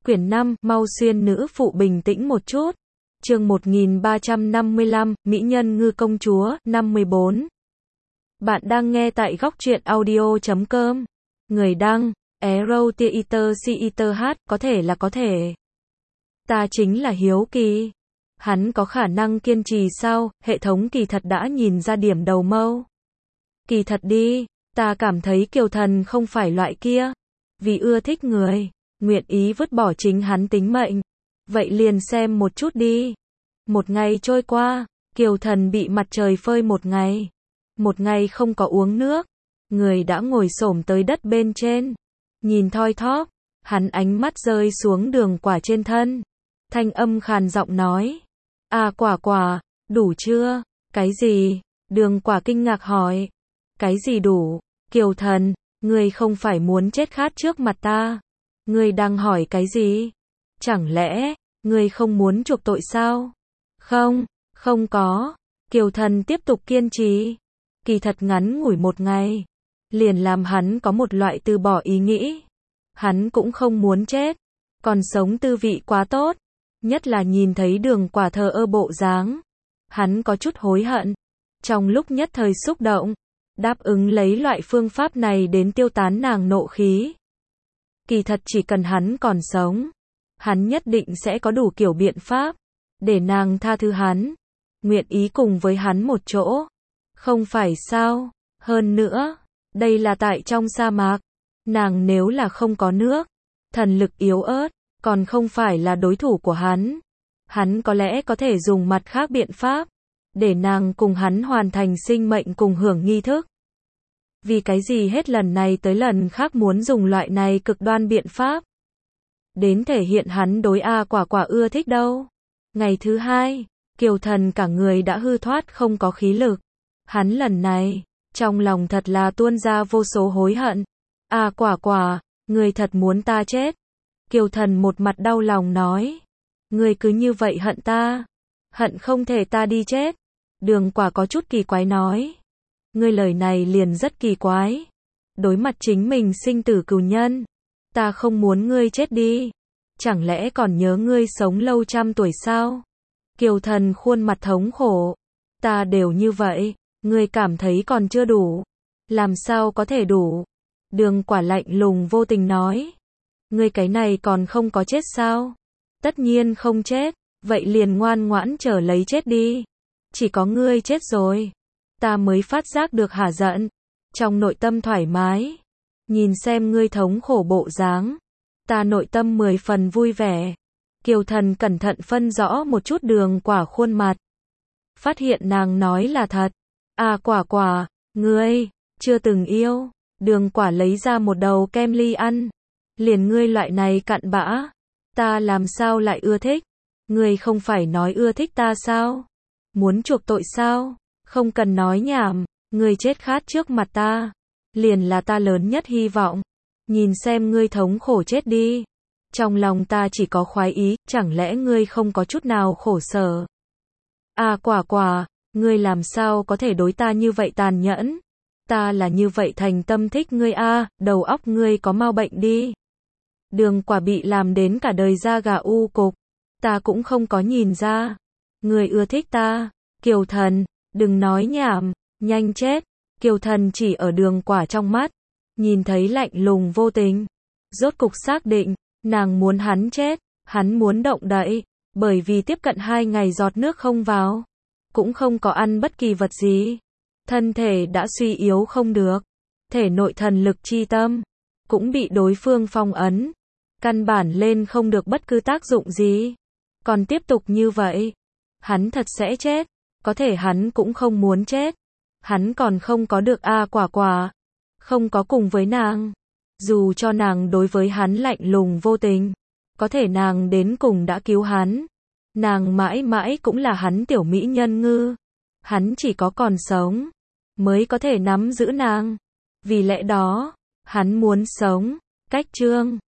Quyển 5, mau xuyên nữ phụ bình tĩnh một chút. Chương 1355, Mỹ nhân ngư công chúa, năm 14. Bạn đang nghe tại góc truyện audio.com. Người đăng, Arrow Theater có thể là có thể. Ta chính là hiếu kỳ. Hắn có khả năng kiên trì sao? Hệ thống kỳ thật đã nhìn ra điểm đầu mâu. Kỳ thật đi, ta cảm thấy Kiều Thần không phải loại kia. Vì ưa thích người, nguyện ý vứt bỏ chính hắn tính mệnh. Vậy liền xem một chút đi. Một ngày trôi qua, Kiều Thần bị mặt trời phơi một ngày. Một ngày không có uống nước. Người đã ngồi xổm tới đất bên trên. Nhìn thoi thóp, hắn ánh mắt rơi xuống Đường Quả trên thân. Thanh âm khàn giọng nói. À Quả, đủ chưa? Cái gì? Đường Quả kinh ngạc hỏi. Cái gì đủ? Kiều Thần, ngươi không phải muốn chết khát trước mặt ta. Ngươi đang hỏi cái gì? Chẳng lẽ, ngươi không muốn chuộc tội sao? Không có. Kiều Thần tiếp tục kiên trì. Kỳ thật ngắn ngủi một ngày, liền làm hắn có một loại từ bỏ ý nghĩ. Hắn cũng không muốn chết. Còn sống tư vị quá tốt. Nhất là nhìn thấy Đường Quả thờ ơ bộ dáng. Hắn có chút hối hận. Trong lúc nhất thời xúc động, đáp ứng lấy loại phương pháp này đến tiêu tán nàng nộ khí. Kỳ thật chỉ cần hắn còn sống, hắn nhất định sẽ có đủ kiểu biện pháp để nàng tha thứ hắn, nguyện ý cùng với hắn một chỗ. Không phải sao? Hơn nữa, đây là tại trong sa mạc. Nàng nếu là không có nước, thần lực yếu ớt, còn không phải là đối thủ của hắn. Hắn có lẽ có thể dùng mặt khác biện pháp để nàng cùng hắn hoàn thành sinh mệnh cùng hưởng nghi thức. Vì cái gì hết lần này tới lần khác muốn dùng loại này cực đoan biện pháp đến thể hiện hắn đối Quả ưa thích đâu. Ngày thứ hai, Kiều Thần cả người đã hư thoát không có khí lực. Hắn lần này, trong lòng thật là tuôn ra vô số hối hận. Quả, ngươi thật muốn ta chết. Kiều Thần một mặt đau lòng nói. Ngươi cứ như vậy hận ta. Hận không thể ta đi chết. Đường Quả có chút kỳ quái nói. Ngươi lời này liền rất kỳ quái. Đối mặt chính mình sinh tử cừu nhân. Ta không muốn ngươi chết đi. Chẳng lẽ còn nhớ ngươi sống lâu trăm tuổi sao? Kiều Thần khuôn mặt thống khổ. Ta đều như vậy, ngươi cảm thấy còn chưa đủ. Làm sao có thể đủ? Đường Quả lạnh lùng vô tình nói. Ngươi cái này còn không có chết sao? Tất nhiên không chết, vậy liền ngoan ngoãn chờ lấy chết đi. Chỉ có ngươi chết rồi, ta mới phát giác được hả giận. Trong nội tâm thoải mái. Nhìn xem ngươi thống khổ bộ dáng, ta nội tâm 10 phần vui vẻ. Kiều Thần cẩn thận phân rõ một chút Đường Quả khuôn mặt. Phát hiện nàng nói là thật. Quả, ngươi chưa từng yêu. Đường Quả lấy ra một đầu kem ly ăn. Liền ngươi loại này cặn bã, ta làm sao lại ưa thích? Ngươi không phải nói ưa thích ta sao? Muốn chuộc tội sao? Không cần nói nhảm, ngươi chết khát trước mặt ta, liền là ta lớn nhất hy vọng. Nhìn xem ngươi thống khổ chết đi. Trong lòng ta chỉ có khoái ý, chẳng lẽ ngươi không có chút nào khổ sở? Quả, ngươi làm sao có thể đối ta như vậy tàn nhẫn? Ta là như vậy thành tâm thích ngươi đầu óc ngươi có mau bệnh đi. Đường Quả bị làm đến cả đời da gà u cục. Ta cũng không có nhìn ra. Ngươi ưa thích ta. Kiều Thần, đừng nói nhảm, nhanh chết. Kiều Thần chỉ ở Đường Quả trong mắt, nhìn thấy lạnh lùng vô tình. Rốt cục xác định, nàng muốn hắn chết, hắn muốn động đậy, bởi vì tiếp cận 2 ngày giọt nước không vào, cũng không có ăn bất kỳ vật gì. Thân thể đã suy yếu không được, thể nội thần lực chi tâm cũng bị đối phương phong ấn, căn bản lên không được bất cứ tác dụng gì. Còn tiếp tục như vậy, hắn thật sẽ chết. Có thể hắn cũng không muốn chết. Hắn còn không có được Quả, không có cùng với nàng. Dù cho nàng đối với hắn lạnh lùng vô tình, có thể nàng đến cùng đã cứu hắn. Nàng mãi mãi cũng là hắn tiểu mỹ nhân ngư. Hắn chỉ có còn sống mới có thể nắm giữ nàng. Vì lẽ đó, hắn muốn sống. Cách chương